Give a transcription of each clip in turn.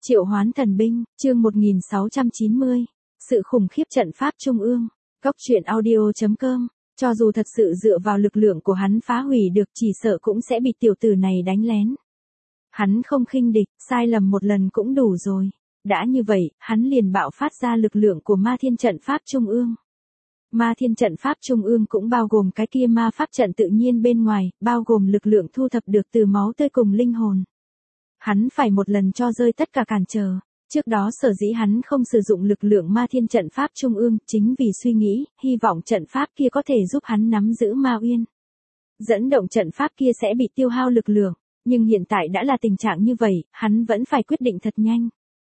Triệu hoán thần binh, chương 1690. Sự khủng khiếp trận pháp trung ương. Góc truyện audio.com. Cho dù thật sự dựa vào lực lượng của hắn phá hủy được, chỉ sợ cũng sẽ bị tiểu tử này đánh lén. Hắn không khinh địch, sai lầm một lần cũng đủ rồi. Đã như vậy, hắn liền bạo phát ra lực lượng của ma thiên trận pháp trung ương. Ma thiên trận pháp trung ương cũng bao gồm cái kia ma pháp trận tự nhiên bên ngoài, bao gồm lực lượng thu thập được từ máu tươi cùng linh hồn. Hắn phải một lần cho rơi tất cả cản trở. Trước đó sở dĩ hắn không sử dụng lực lượng ma thiên trận pháp trung ương, chính vì suy nghĩ, hy vọng trận pháp kia có thể giúp hắn nắm giữ ma uyên. Dẫn động trận pháp kia sẽ bị tiêu hao lực lượng, nhưng hiện tại đã là tình trạng như vậy, hắn vẫn phải quyết định thật nhanh.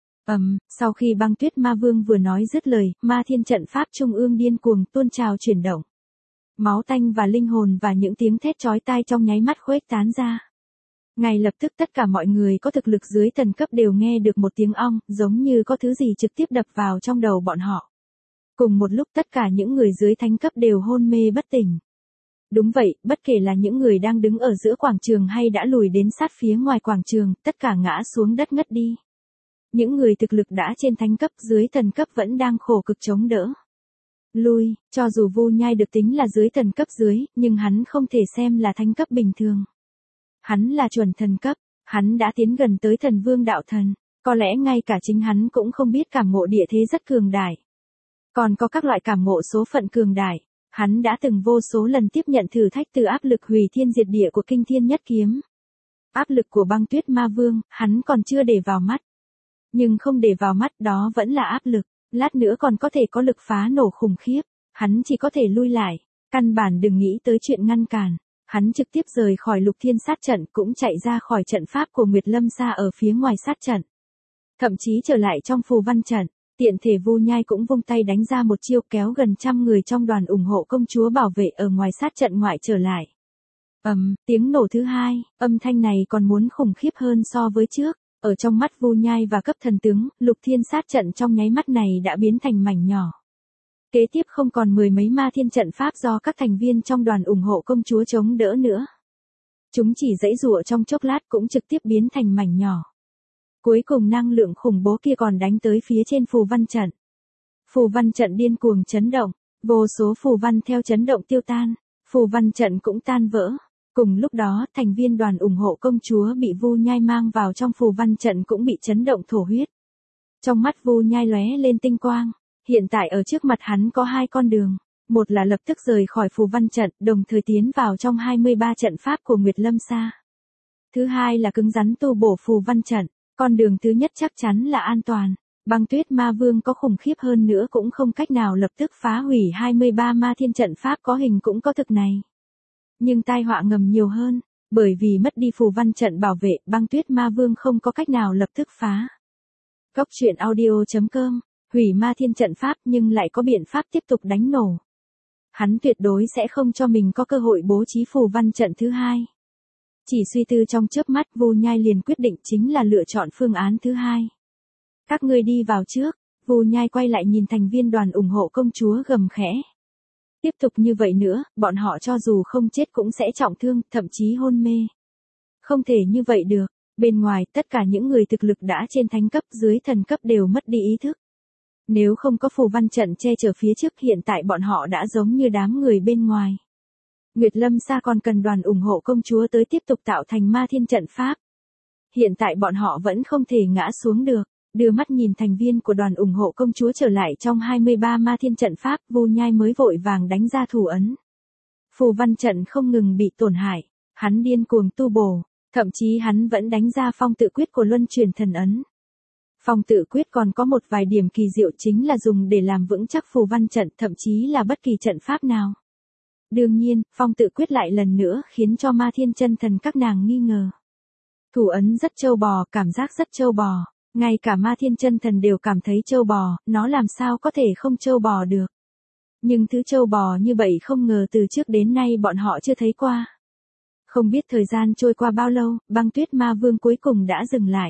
Sau khi Băng Tuyết Ma Vương vừa nói dứt lời, ma thiên trận pháp trung ương điên cuồng tuôn trào chuyển động. Máu tanh và linh hồn và những tiếng thét chói tai trong nháy mắt khuếch tán ra. Ngay lập tức tất cả mọi người có thực lực dưới thần cấp đều nghe được một tiếng ong, giống như có thứ gì trực tiếp đập vào trong đầu bọn họ. Cùng một lúc tất cả những người dưới thánh cấp đều hôn mê bất tỉnh. Đúng vậy, bất kể là những người đang đứng ở giữa quảng trường hay đã lùi đến sát phía ngoài quảng trường, tất cả ngã xuống đất ngất đi. Những người thực lực đã trên thánh cấp dưới thần cấp vẫn đang khổ cực chống đỡ. Lui, cho dù Vu Nhai được tính là dưới thần cấp dưới, nhưng hắn không thể xem là thánh cấp bình thường. Hắn là chuẩn thần cấp, hắn đã tiến gần tới thần vương đạo thần, có lẽ ngay cả chính hắn cũng không biết cảm ngộ địa thế rất cường đại. Còn có các loại cảm ngộ số phận cường đại, hắn đã từng vô số lần tiếp nhận thử thách từ áp lực hủy thiên diệt địa của kinh thiên nhất kiếm. Áp lực của Băng Tuyết Ma Vương, hắn còn chưa để vào mắt. Nhưng không để vào mắt đó vẫn là áp lực, lát nữa còn có thể có lực phá nổ khủng khiếp, hắn chỉ có thể lui lại, căn bản đừng nghĩ tới chuyện ngăn cản. Hắn trực tiếp rời khỏi Lục Thiên sát trận, cũng chạy ra khỏi trận pháp của Nguyệt Lâm Sa ở phía ngoài sát trận. Thậm chí trở lại trong phù văn trận, tiện thể Vu Nhai cũng vung tay đánh ra một chiêu kéo gần trăm người trong đoàn ủng hộ công chúa bảo vệ ở ngoài sát trận ngoại trở lại. Tiếng nổ thứ hai, âm thanh này còn muốn khủng khiếp hơn so với trước. Ở trong mắt Vu Nhai và cấp thần tướng, Lục Thiên sát trận trong nháy mắt này đã biến thành mảnh nhỏ. Kế tiếp không còn mười mấy ma thiên trận pháp do các thành viên trong đoàn ủng hộ công chúa chống đỡ nữa. Chúng chỉ giãy giụa trong chốc lát cũng trực tiếp biến thành mảnh nhỏ. Cuối cùng năng lượng khủng bố kia còn đánh tới phía trên phù văn trận. Phù văn trận điên cuồng chấn động, vô số phù văn theo chấn động tiêu tan, phù văn trận cũng tan vỡ. Cùng lúc đó, thành viên đoàn ủng hộ công chúa bị Vu Nhai mang vào trong phù văn trận cũng bị chấn động thổ huyết. Trong mắt Vu Nhai lóe lên tinh quang. Hiện tại ở trước mặt hắn có hai con đường, một là lập tức rời khỏi phù văn trận, đồng thời tiến vào trong 23 trận pháp của Nguyệt Lâm Sa. Thứ hai là cứng rắn tu bổ phù văn trận, con đường thứ nhất chắc chắn là an toàn. Băng Tuyết Ma Vương có khủng khiếp hơn nữa cũng không cách nào lập tức phá hủy 23 ma thiên trận pháp có hình cũng có thực này. Nhưng tai họa ngầm nhiều hơn, bởi vì mất đi phù văn trận bảo vệ, Băng Tuyết Ma Vương không có cách nào lập tức phá. Góc truyện audio.com. Hủy ma thiên trận pháp nhưng lại có biện pháp tiếp tục đánh nổ. Hắn tuyệt đối sẽ không cho mình có cơ hội bố trí phù văn trận thứ hai. Chỉ suy tư trong chớp mắt Vu Nhai liền quyết định chính là lựa chọn phương án thứ hai. Các ngươi đi vào trước, Vu Nhai quay lại nhìn thành viên đoàn ủng hộ công chúa gầm khẽ. Tiếp tục như vậy nữa, bọn họ cho dù không chết cũng sẽ trọng thương, thậm chí hôn mê. Không thể như vậy được, bên ngoài tất cả những người thực lực đã trên thánh cấp dưới thần cấp đều mất đi ý thức. Nếu không có phù văn trận che chở phía trước hiện tại bọn họ đã giống như đám người bên ngoài. Nguyệt Lâm Sa còn cần đoàn ủng hộ công chúa tới tiếp tục tạo thành ma thiên trận pháp. Hiện tại bọn họ vẫn không thể ngã xuống được, đưa mắt nhìn thành viên của đoàn ủng hộ công chúa trở lại trong 23 ma thiên trận pháp, Vu Nhai mới vội vàng đánh ra thủ ấn. Phù văn trận không ngừng bị tổn hại, hắn điên cuồng tu bổ, thậm chí hắn vẫn đánh ra phong tự quyết của luân truyền thần ấn. Phong tự quyết còn có một vài điểm kỳ diệu chính là dùng để làm vững chắc phù văn trận, thậm chí là bất kỳ trận pháp nào. Đương nhiên, phong tự quyết lại lần nữa khiến cho ma thiên chân thần các nàng nghi ngờ. Thủ ấn rất trâu bò, cảm giác rất trâu bò, ngay cả ma thiên chân thần đều cảm thấy trâu bò, nó làm sao có thể không trâu bò được. Nhưng thứ trâu bò như vậy không ngờ từ trước đến nay bọn họ chưa thấy qua. Không biết thời gian trôi qua bao lâu, Băng Tuyết Ma Vương cuối cùng đã dừng lại.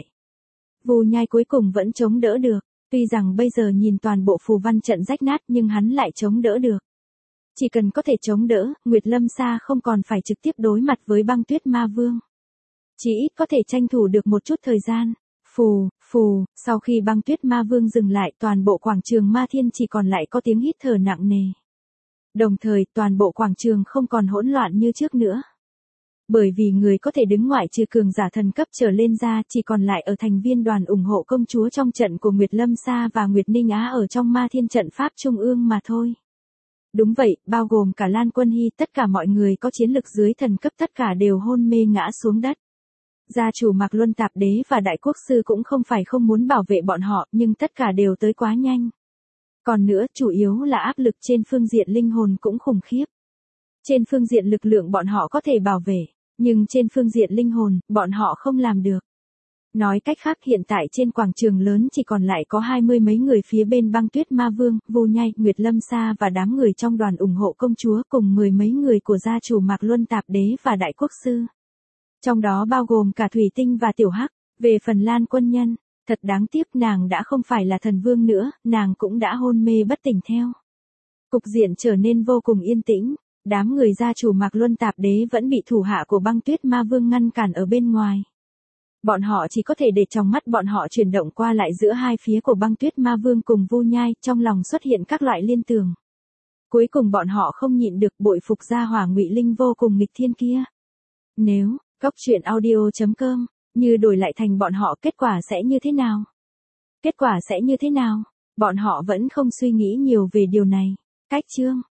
Vu Nhai cuối cùng vẫn chống đỡ được, tuy rằng bây giờ nhìn toàn bộ phù văn trận rách nát nhưng hắn lại chống đỡ được. Chỉ cần có thể chống đỡ, Nguyệt Lâm Sa không còn phải trực tiếp đối mặt với Băng Tuyết Ma Vương. Chỉ ít có thể tranh thủ được một chút thời gian. Phù, phù, sau khi băng tuyết ma vương dừng lại toàn bộ quảng trường ma thiên chỉ còn lại có tiếng hít thở nặng nề. Đồng thời toàn bộ quảng trường không còn hỗn loạn như trước nữa. Bởi vì người có thể đứng ngoại trừ cường giả thần cấp trở lên ra chỉ còn lại ở thành viên đoàn ủng hộ công chúa trong trận của Nguyệt Lâm Sa và Nguyệt Ninh Á ở trong ma thiên trận pháp trung ương mà thôi. Đúng vậy, bao gồm cả Lan Quân Hy, tất cả mọi người có chiến lực dưới thần cấp tất cả đều hôn mê ngã xuống đất. Gia chủ Mạc Luân Tạp Đế và Đại Quốc Sư cũng không phải không muốn bảo vệ bọn họ, nhưng tất cả đều tới quá nhanh. Còn nữa, chủ yếu là áp lực trên phương diện linh hồn cũng khủng khiếp. Trên phương diện lực lượng bọn họ có thể bảo vệ, nhưng trên phương diện linh hồn, bọn họ không làm được. Nói cách khác hiện tại trên quảng trường lớn chỉ còn lại có 20 mấy người phía bên băng tuyết ma vương, Vu Nhai, Nguyệt Lâm Sa và đám người trong đoàn ủng hộ công chúa cùng 10 mấy người của gia chủ Mạc Luân Tạp Đế và Đại Quốc Sư. Trong đó bao gồm cả Thủy Tinh và Tiểu Hắc. Về phần Lan Quân Nhân, thật đáng tiếc nàng đã không phải là thần vương nữa, nàng cũng đã hôn mê bất tỉnh theo. Cục diện trở nên vô cùng yên tĩnh, đám người gia chủ Mạc Luân Tạp Đế vẫn bị thủ hạ của băng tuyết ma vương ngăn cản ở bên ngoài. Bọn họ chỉ có thể để trong mắt bọn họ chuyển động qua lại giữa hai phía của băng tuyết ma vương cùng Vu Nhai, trong lòng xuất hiện các loại liên tưởng. Cuối cùng bọn họ không nhịn được bội phục gia hỏa Ngụy Linh vô cùng nghịch thiên kia. Nếu Goctruyện.audio.com như đổi lại thành bọn họ kết quả sẽ như thế nào? Kết quả sẽ như thế nào? Bọn họ vẫn không suy nghĩ nhiều về điều này. Cách chương